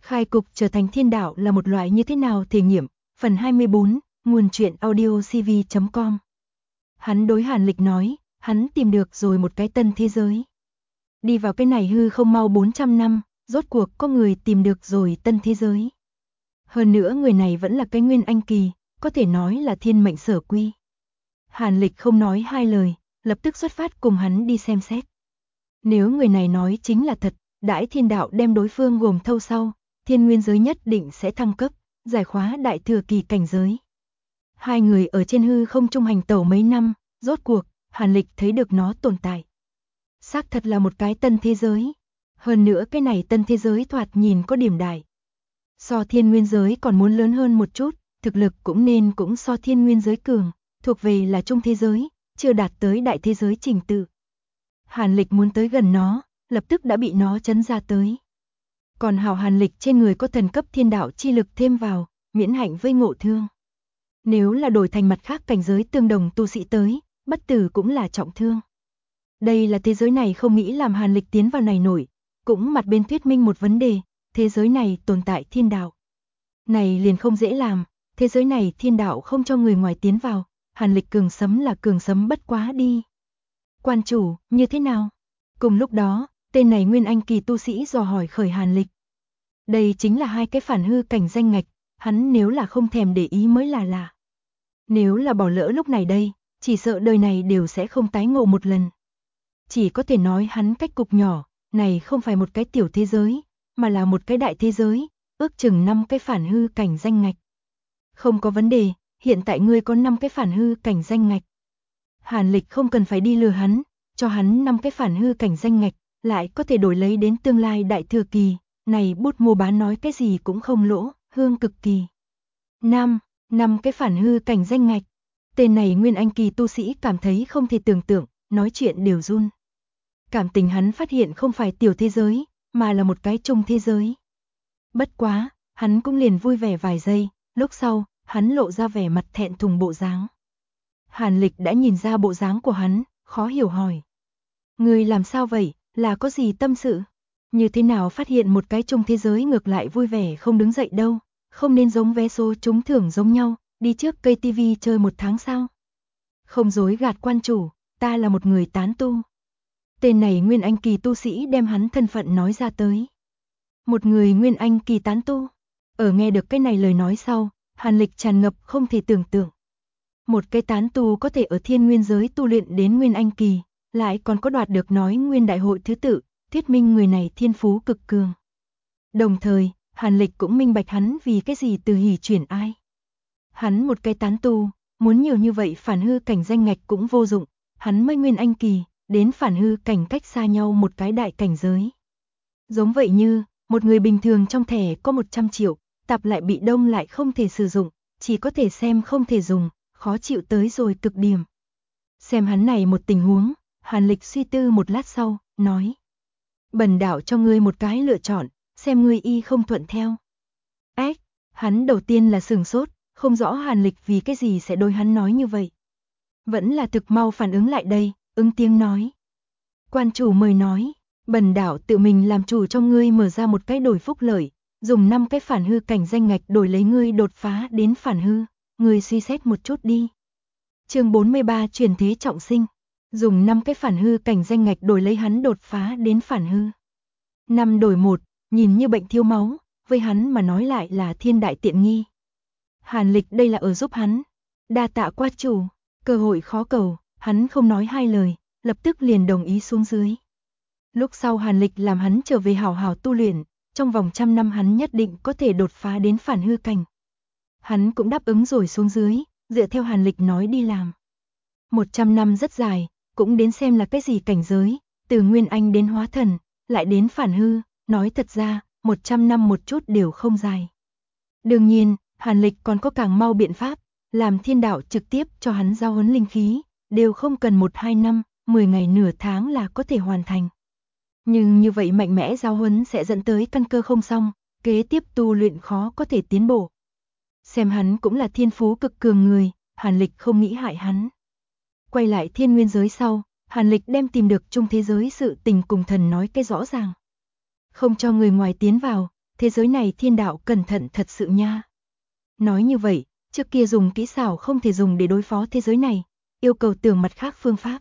Khai cục trở thành thiên đạo là một loại như thế nào thể nghiệm, phần 24, nguồn truyện audio cv.com. Hắn đối Hàn Lịch nói, hắn tìm được rồi một cái tân thế giới. Đi vào cái này hư không mau 400 năm, rốt cuộc có người tìm được rồi tân thế giới. Hơn nữa người này vẫn là cái Nguyên Anh kỳ, có thể nói là thiên mệnh sở quy. Hàn Lịch không nói hai lời, lập tức xuất phát cùng hắn đi xem xét. Nếu người này nói chính là thật, đãi thiên đạo đem đối phương gồm thâu sau, thiên nguyên giới nhất định sẽ thăng cấp, giải khóa đại thừa kỳ cảnh giới. Hai người ở trên hư không trung hành tẩu mấy năm, rốt cuộc, Hàn Lịch thấy được nó tồn tại. Xác thật là một cái tân thế giới. Hơn nữa cái này tân thế giới thoạt nhìn có điểm đại. So thiên nguyên giới còn muốn lớn hơn một chút, thực lực cũng so thiên nguyên giới cường, thuộc về là trung thế giới, chưa đạt tới đại thế giới trình tự. Hàn Lịch muốn tới gần nó, lập tức đã bị nó trấn ra tới. Còn hảo Hàn Lịch trên người có thần cấp thiên đạo chi lực thêm vào, miễn hạnh với ngộ thương. Nếu là đổi thành mặt khác cảnh giới tương đồng tu sĩ tới, bất tử cũng là trọng thương. Đây là thế giới này không nghĩ làm Hàn Lịch tiến vào này nổi, cũng mặt bên thuyết minh một vấn đề, thế giới này tồn tại thiên đạo. Này liền không dễ làm, thế giới này thiên đạo không cho người ngoài tiến vào, Hàn Lịch cường sấm là cường sấm bất quá đi. Quan chủ, như thế nào? Cùng lúc đó, tên này Nguyên Anh kỳ tu sĩ dò hỏi khởi Hàn Lịch. Đây chính là hai cái phản hư cảnh danh ngạch, hắn nếu là không thèm để ý mới là lạ. Nếu là bỏ lỡ lúc này đây, chỉ sợ đời này đều sẽ không tái ngộ một lần. Chỉ có thể nói hắn cách cục nhỏ, này không phải một cái tiểu thế giới, mà là một cái đại thế giới, ước chừng 5 cái phản hư cảnh danh ngạch. Không có vấn đề, hiện tại ngươi có 5 cái phản hư cảnh danh ngạch. Hàn Lịch không cần phải đi lừa hắn, cho hắn 5 cái phản hư cảnh danh ngạch, lại có thể đổi lấy đến tương lai đại thừa kỳ, này bút mua bán nói cái gì cũng không lỗ, hương cực kỳ. 5 cái phản hư cảnh danh ngạch. Tên này Nguyên Anh kỳ tu sĩ cảm thấy không thể tưởng tượng, nói chuyện đều run. Cảm tình hắn phát hiện không phải tiểu thế giới, mà là một cái trung thế giới. Bất quá, hắn cũng liền vui vẻ vài giây, lúc sau, hắn lộ ra vẻ mặt thẹn thùng bộ dáng. Hàn Lịch đã nhìn ra bộ dáng của hắn, khó hiểu hỏi. Người làm sao vậy, là có gì tâm sự? Như thế nào phát hiện một cái trung thế giới ngược lại vui vẻ không đứng dậy đâu, không nên giống vé số trúng thưởng giống nhau, đi trước cây TV chơi 1 tháng sao? Không dối gạt quan chủ, ta là một người tán tu. Tên này Nguyên Anh kỳ tu sĩ đem hắn thân phận nói ra tới. Một người Nguyên Anh kỳ tán tu. Ở nghe được cái này lời nói sau, Hàn Lịch tràn ngập không thể tưởng tượng. Một cái tán tu có thể ở thiên nguyên giới tu luyện đến Nguyên Anh kỳ, lại còn có đoạt được nói nguyên đại hội thứ tự, thuyết minh người này thiên phú cực cường. Đồng thời, Hàn Lịch cũng minh bạch hắn vì cái gì từ hỉ chuyển ai. Hắn một cái tán tu, muốn nhiều như vậy phản hư cảnh danh ngạch cũng vô dụng, hắn mới Nguyên Anh kỳ, đến phản hư cảnh cách xa nhau một cái đại cảnh giới. Giống vậy như, một người bình thường trong thẻ có 100 triệu, tạp lại bị đông lại không thể sử dụng, chỉ có thể xem không thể dùng, khó chịu tới rồi cực điểm. Xem hắn này một tình huống, Hàn Lịch suy tư một lát sau, nói. Bần đạo cho ngươi một cái lựa chọn, xem ngươi y không thuận theo. Ếch, hắn đầu tiên là sửng sốt, không rõ Hàn Lịch vì cái gì sẽ đối hắn nói như vậy. Vẫn là thực mau phản ứng lại đây, ứng tiếng nói. Quan chủ mời nói, bần đạo tự mình làm chủ cho ngươi mở ra một cái đổi phúc lợi, dùng 5 cái phản hư cảnh danh ngạch đổi lấy ngươi đột phá đến phản hư, ngươi suy xét một chút đi. Chương 43 chuyển thế trọng sinh, dùng 5 cái phản hư cảnh danh ngạch đổi lấy hắn đột phá đến phản hư. 5 đổi 1, nhìn như bệnh thiếu máu, với hắn mà nói lại là thiên đại tiện nghi. Hàn Lịch đây là ở giúp hắn. Đa tạ quan chủ, cơ hội khó cầu, hắn không nói hai lời, lập tức liền đồng ý xuống dưới. Lúc sau Hàn Lịch làm hắn trở về hảo hảo tu luyện, trong vòng 100 năm hắn nhất định có thể đột phá đến phản hư cảnh. Hắn cũng đáp ứng rồi xuống dưới, dựa theo Hàn Lịch nói đi làm. 100 năm rất dài, cũng đến xem là cái gì cảnh giới, từ Nguyên Anh đến hóa thần, lại đến phản hư, nói thật ra, 100 năm một chút đều không dài. Đương nhiên, Hàn Lịch còn có càng mau biện pháp, làm thiên đạo trực tiếp cho hắn giao huấn linh khí, đều không cần 1-2 năm, 10 ngày nửa tháng là có thể hoàn thành. Nhưng như vậy mạnh mẽ giao huấn sẽ dẫn tới căn cơ không xong, kế tiếp tu luyện khó có thể tiến bộ. Xem hắn cũng là thiên phú cực cường người, Hàn Lịch không nghĩ hại hắn. Quay lại thiên nguyên giới sau, Hàn Lịch đem tìm được trung thế giới sự tình cùng thần nói cái rõ ràng. Không cho người ngoài tiến vào, thế giới này thiên đạo cẩn thận thật sự nha. Nói như vậy, trước kia dùng kỹ xảo không thể dùng để đối phó thế giới này, yêu cầu tưởng mặt khác phương pháp.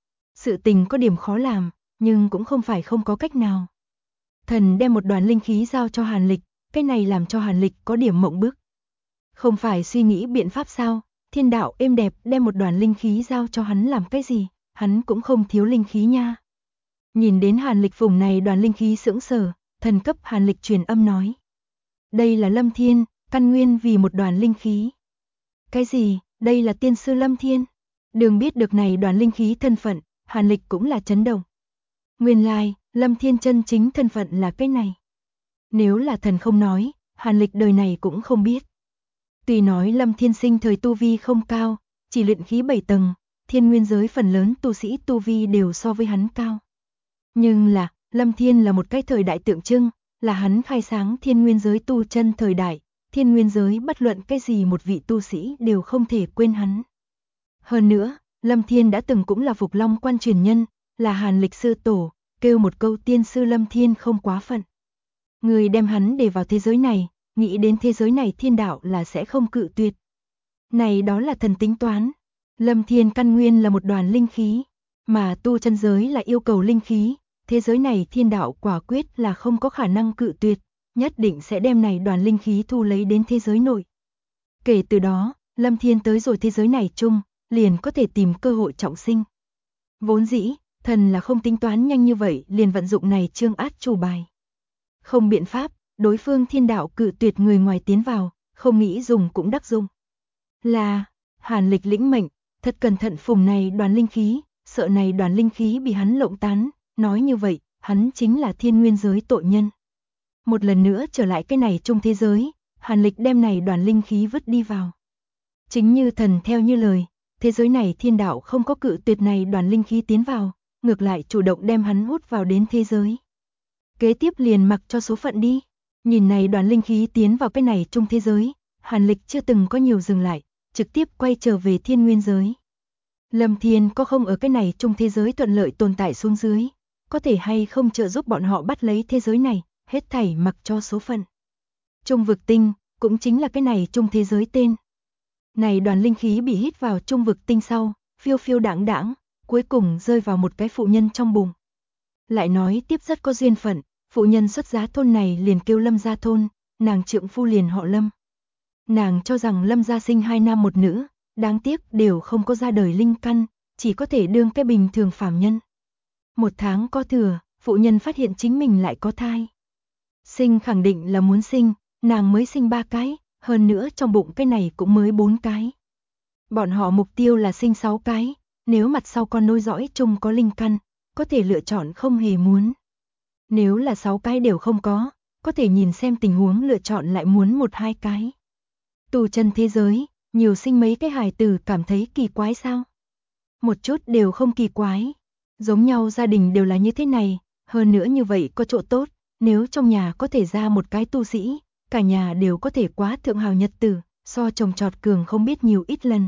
Sự tình có điểm khó làm, nhưng cũng không phải không có cách nào. Thần đem một đoàn linh khí giao cho Hàn Lịch, cái này làm cho Hàn Lịch có điểm mộng bức. Không phải suy nghĩ biện pháp sao, thiên đạo êm đẹp đem một đoàn linh khí giao cho hắn làm cái gì, hắn cũng không thiếu linh khí nha. Nhìn đến Hàn Lịch vùng này đoàn linh khí sững sờ, thần cấp Hàn Lịch truyền âm nói. Đây là Lâm Thiên, căn nguyên vì một đoàn linh khí. Cái gì, đây là tiên sư Lâm Thiên? Đường biết được này đoàn linh khí thân phận, Hàn Lịch cũng là chấn động. Nguyên lai, Lâm Thiên chân chính thân phận là cái này. Nếu là thần không nói, Hàn Lịch đời này cũng không biết. Tuy nói Lâm Thiên sinh thời tu vi không cao, chỉ luyện khí 7 tầng, thiên nguyên giới phần lớn tu sĩ tu vi đều so với hắn cao. Nhưng là, Lâm Thiên là một cái thời đại tượng trưng, là hắn khai sáng thiên nguyên giới tu chân thời đại, thiên nguyên giới bất luận cái gì một vị tu sĩ đều không thể quên hắn. Hơn nữa, Lâm Thiên đã từng cũng là Phục Long quan truyền nhân, là Hàn Lịch sư tổ, kêu một câu tiên sư Lâm Thiên không quá phận. Người đem hắn để vào thế giới này, nghĩ đến thế giới này thiên đạo là sẽ không cự tuyệt. Này đó là thần tính toán. Lâm Thiên căn nguyên là một đoàn linh khí, mà tu chân giới là yêu cầu linh khí, thế giới này thiên đạo quả quyết là không có khả năng cự tuyệt, nhất định sẽ đem này đoàn linh khí thu lấy đến thế giới nội. Kể từ đó, Lâm Thiên tới rồi thế giới này chung, liền có thể tìm cơ hội trọng sinh. Vốn dĩ, thần là không tính toán nhanh như vậy liền vận dụng này trương át chủ bài. Không biện pháp, đối phương thiên đạo cự tuyệt người ngoài tiến vào, không nghĩ dùng cũng đắc dụng. Là, Hàn Lịch lĩnh mệnh, thật cẩn thận phùng này đoàn linh khí, sợ này đoàn linh khí bị hắn lộng tán, nói như vậy, hắn chính là thiên nguyên giới tội nhân. Một lần nữa trở lại cái này chung thế giới, Hàn Lịch đem này đoàn linh khí vứt đi vào. Chính như thần theo như lời, thế giới này thiên đạo không có cự tuyệt này đoàn linh khí tiến vào, ngược lại chủ động đem hắn hút vào đến thế giới. Kế tiếp liền mặc cho số phận đi, nhìn này đoàn linh khí tiến vào cái này chung thế giới, Hàn Lịch chưa từng có nhiều dừng lại, trực tiếp quay trở về thiên nguyên giới. Lâm Thiên có không ở cái này chung thế giới thuận lợi tồn tại xuống dưới, có thể hay không trợ giúp bọn họ bắt lấy thế giới này, hết thảy mặc cho số phận. Trung vực tinh, cũng chính là cái này chung thế giới tên. Này đoàn linh khí bị hít vào trung vực tinh sau, phiêu phiêu đãng đãng, cuối cùng rơi vào một cái phụ nhân trong bụng. Lại nói tiếp rất có duyên phận, phụ nhân xuất giá thôn này liền kêu Lâm gia thôn, nàng trượng phu liền họ Lâm. Nàng cho rằng Lâm gia sinh 2 nam 1 nữ, đáng tiếc đều không có ra đời linh căn, chỉ có thể đương cái bình thường phàm nhân. 1 tháng có thừa, phụ nhân phát hiện chính mình lại có thai. Sinh khẳng định là muốn sinh, nàng mới sinh 3 cái, hơn nữa trong bụng cái này cũng mới 4 cái. Bọn họ mục tiêu là sinh 6 cái, nếu mặt sau con nối dõi chung có linh căn, có thể lựa chọn không hề muốn. Nếu là 6 cái đều không có thể nhìn xem tình huống lựa chọn lại muốn 1-2 cái. Tu chân thế giới, nhiều sinh mấy cái hài tử cảm thấy kỳ quái sao? Một chút đều không kỳ quái. Giống nhau gia đình đều là như thế này, hơn nữa như vậy có chỗ tốt, nếu trong nhà có thể ra một cái tu sĩ, cả nhà đều có thể quá thượng hào nhật tử, so trồng trọt cường không biết nhiều ít lần.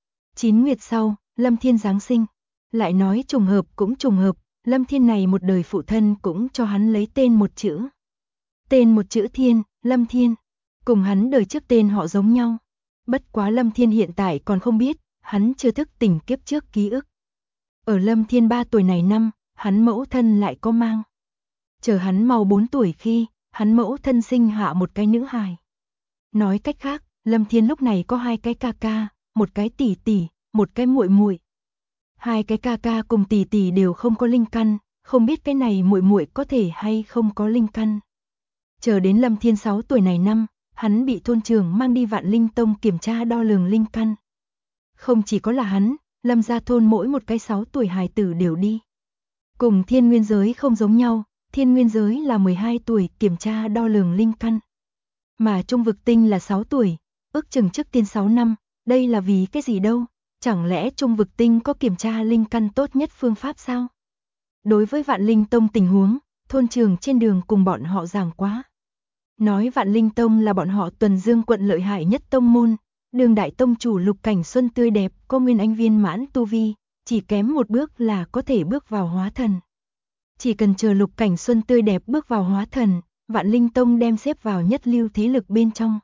9 nguyệt sau, Lâm Thiên giáng sinh. Lại nói trùng hợp cũng trùng hợp, Lâm Thiên này một đời phụ thân cũng cho hắn lấy tên một chữ. Tên một chữ Thiên, Lâm Thiên. Cùng hắn đời trước tên họ giống nhau. Bất quá Lâm Thiên hiện tại còn không biết, hắn chưa thức tỉnh kiếp trước ký ức. Ở Lâm Thiên 3 tuổi này năm, hắn mẫu thân lại có mang. Chờ hắn mau 4 tuổi khi, hắn mẫu thân sinh hạ một cái nữ hài. Nói cách khác, Lâm Thiên lúc này có 2 cái ca ca, một cái tỷ tỷ, một cái muội muội. 2 cái ca ca cùng tỷ tỷ đều không có linh căn, không biết cái này muội muội có thể hay không có linh căn. Chờ đến Lâm Thiên 6 tuổi này năm, hắn bị thôn trưởng mang đi Vạn Linh Tông kiểm tra đo lường linh căn. Không chỉ có là hắn, Lâm gia thôn mỗi một cái 6 tuổi hài tử đều đi. Cùng thiên nguyên giới không giống nhau, thiên nguyên giới là 12 tuổi kiểm tra đo lường linh căn. Mà trung vực tinh là 6 tuổi, ước chừng trước tiên 6 năm, đây là vì cái gì đâu? Chẳng lẽ trung vực tinh có kiểm tra linh căn tốt nhất phương pháp sao? Đối với Vạn Linh Tông tình huống, thôn trưởng trên đường cùng bọn họ giảng quá. Nói Vạn Linh Tông là bọn họ Tuần Dương quận lợi hại nhất tông môn, đường đại tông chủ Lục Cảnh Xuân tươi đẹp, có nguyên anh viên mãn tu vi, chỉ kém một bước là có thể bước vào hóa thần. Chỉ cần chờ Lục Cảnh Xuân tươi đẹp bước vào hóa thần, Vạn Linh Tông đem xếp vào nhất lưu thế lực bên trong.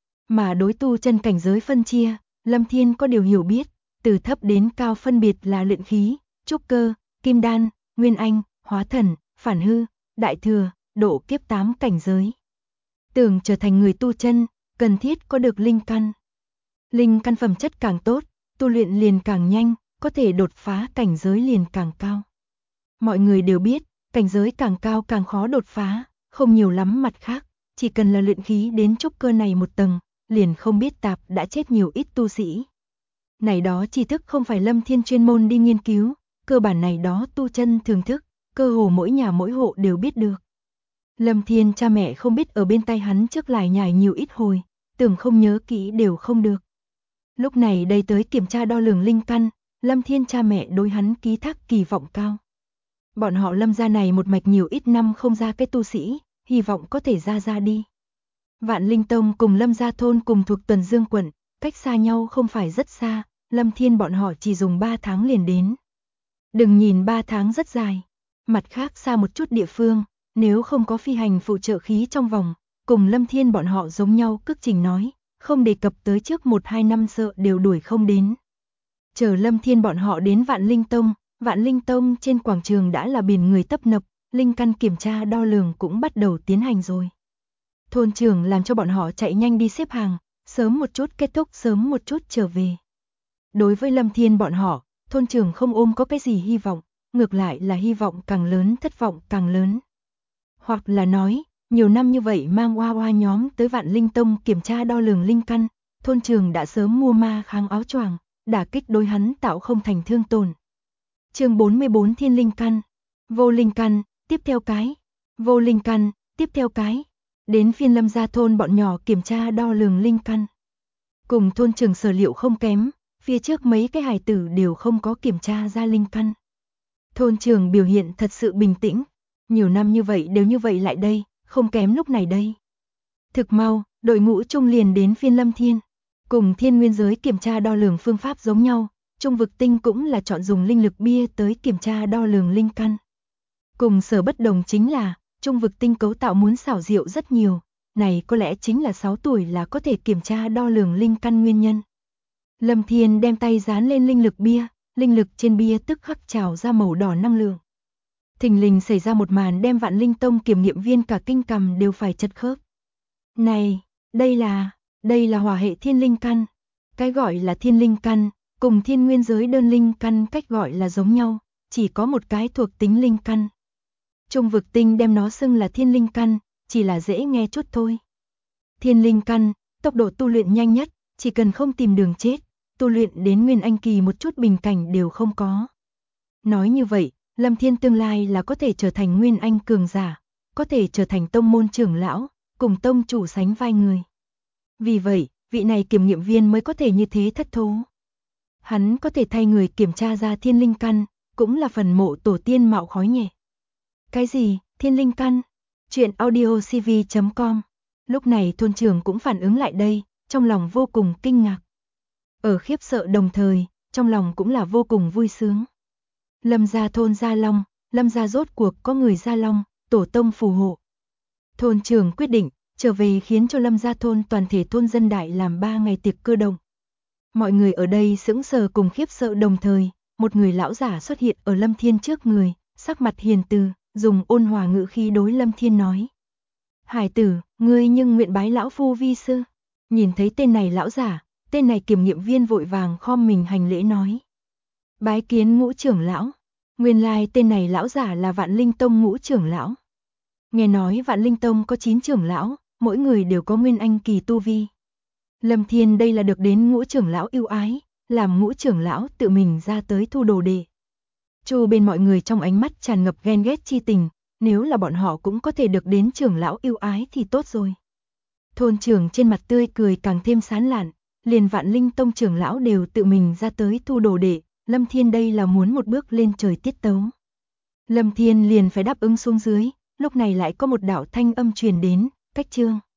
Mà đối tu chân cảnh giới phân chia, Lâm Thiên có điều hiểu biết, từ thấp đến cao phân biệt là luyện khí, trúc cơ, kim đan, nguyên anh, hóa thần, phản hư, đại thừa, độ kiếp 8 cảnh giới. Tưởng trở thành người tu chân, cần thiết có được linh căn. Linh căn phẩm chất càng tốt, tu luyện liền càng nhanh, có thể đột phá cảnh giới liền càng cao. Mọi người đều biết, cảnh giới càng cao càng khó đột phá, không nhiều lắm mặt khác, chỉ cần là luyện khí đến trúc cơ này một tầng, liền không biết tạp đã chết nhiều ít tu sĩ. Này đó tri thức không phải Lâm Thiên chuyên môn đi nghiên cứu, cơ bản này đó tu chân thường thức, cơ hồ mỗi nhà mỗi hộ đều biết được. Lâm Thiên cha mẹ không biết ở bên tay hắn trước lải nhải nhiều ít hồi, tưởng không nhớ kỹ đều không được. Lúc này đây tới kiểm tra đo lường linh căn, Lâm Thiên cha mẹ đối hắn ký thác kỳ vọng cao. Bọn họ Lâm gia này một mạch nhiều ít năm không ra cái tu sĩ, hy vọng có thể ra đi. Vạn Linh Tông cùng Lâm gia thôn cùng thuộc Tuần Dương quận, cách xa nhau không phải rất xa, Lâm Thiên bọn họ chỉ dùng 3 tháng liền đến. Đừng nhìn 3 tháng rất dài, mặt khác xa một chút địa phương, nếu không có phi hành phụ trợ khí trong vòng, cùng Lâm Thiên bọn họ giống nhau cước trình nói, không đề cập tới trước 1-2 năm sợ đều đuổi không đến. Chờ Lâm Thiên bọn họ đến Vạn Linh Tông trên quảng trường đã là biển người tấp nập, linh căn kiểm tra đo lường cũng bắt đầu tiến hành rồi. Thôn trưởng làm cho bọn họ chạy nhanh đi xếp hàng, sớm một chút kết thúc sớm một chút trở về. Đối với Lâm Thiên bọn họ, thôn trưởng không ôm có cái gì hy vọng, ngược lại là hy vọng càng lớn thất vọng càng lớn. Hoặc là nói, nhiều năm như vậy mang oa oa nhóm tới Vạn Linh Tông kiểm tra đo lường linh căn, thôn trưởng đã sớm mua ma kháng áo choàng, đả kích đối hắn tạo không thành thương tổn. Chương 44 Thiên Linh Căn, vô linh căn, tiếp theo cái, vô linh căn, tiếp theo cái. Đến phiên Lâm gia thôn bọn nhỏ kiểm tra đo lường linh căn. Cùng thôn trưởng sở liệu không kém, phía trước mấy cái hài tử đều không có kiểm tra ra linh căn. Thôn trưởng biểu hiện thật sự bình tĩnh, nhiều năm như vậy đều như vậy lại đây, không kém lúc này đây. Thực mau, đội ngũ trung liền đến phiên Lâm Thiên, cùng thiên nguyên giới kiểm tra đo lường phương pháp giống nhau, Trung vực tinh cũng là chọn dùng linh lực bia tới kiểm tra đo lường linh căn. Cùng sở bất đồng chính là, Trung vực tinh cấu tạo muốn xảo diệu rất nhiều, này có lẽ chính là 6 tuổi là có thể kiểm tra đo lường linh căn nguyên nhân. Lâm Thiên đem tay dán lên linh lực bia, linh lực trên bia tức khắc trào ra màu đỏ năng lượng. Thình lình xảy ra một màn đem Vạn Linh Tông kiểm nghiệm viên cả kinh cầm đều phải chật khớp. Này, đây là hỏa hệ thiên linh căn. Cái gọi là thiên linh căn, cùng thiên nguyên giới đơn linh căn cách gọi là giống nhau, chỉ có một cái thuộc tính linh căn. Trung vực tinh đem nó xưng là thiên linh căn, chỉ là dễ nghe chút thôi. Thiên linh căn, tốc độ tu luyện nhanh nhất, chỉ cần không tìm đường chết, tu luyện đến nguyên anh kỳ một chút bình cảnh đều không có. Nói như vậy, Lâm Thiên tương lai là có thể trở thành nguyên anh cường giả, có thể trở thành tông môn trưởng lão, cùng tông chủ sánh vai người. Vì vậy, vị này kiểm nghiệm viên mới có thể như thế thất thố. Hắn có thể thay người kiểm tra ra thiên linh căn, cũng là phần mộ tổ tiên mạo khói nhẹ. Cái gì, thiên linh căn? Chuyện audiocv.com. Lúc này thôn trưởng cũng phản ứng lại đây, trong lòng vô cùng kinh ngạc. Ở khiếp sợ đồng thời, trong lòng cũng là vô cùng vui sướng. Lâm gia thôn Gia Long, Lâm gia rốt cuộc có người Gia Long, tổ tông phù hộ. Thôn trưởng quyết định, trở về khiến cho Lâm gia thôn toàn thể thôn dân đại làm 3 ngày tiệc cơ động. Mọi người ở đây sững sờ cùng khiếp sợ đồng thời, một người lão giả xuất hiện ở Lâm Thiên trước người, sắc mặt hiền từ, dùng ôn hòa ngữ khí đối Lâm Thiên nói. Hải tử, ngươi nhưng nguyện bái lão phu vi sư. Nhìn thấy tên này lão giả, tên này kiểm nghiệm viên vội vàng khom mình hành lễ nói. Bái kiến Ngũ trưởng lão. Nguyên lai tên này lão giả là Vạn Linh Tông Ngũ trưởng lão. Nghe nói Vạn Linh Tông có 9 trưởng lão, mỗi người đều có nguyên anh kỳ tu vi. Lâm Thiên đây là được đến Ngũ trưởng lão ưu ái, làm Ngũ trưởng lão tự mình ra tới thu đồ đệ. Chu bên mọi người trong ánh mắt tràn ngập ghen ghét chi tình, nếu là bọn họ cũng có thể được đến trưởng lão ưu ái thì tốt rồi. Thôn trưởng trên mặt tươi cười càng thêm sán lạn, liền Vạn Linh Tông trưởng lão đều tự mình ra tới thu đồ đệ, Lâm Thiên đây là muốn một bước lên trời tiết tấu. Lâm Thiên liền phải đáp ứng xuống dưới, lúc này lại có một đạo thanh âm truyền đến, cách chương.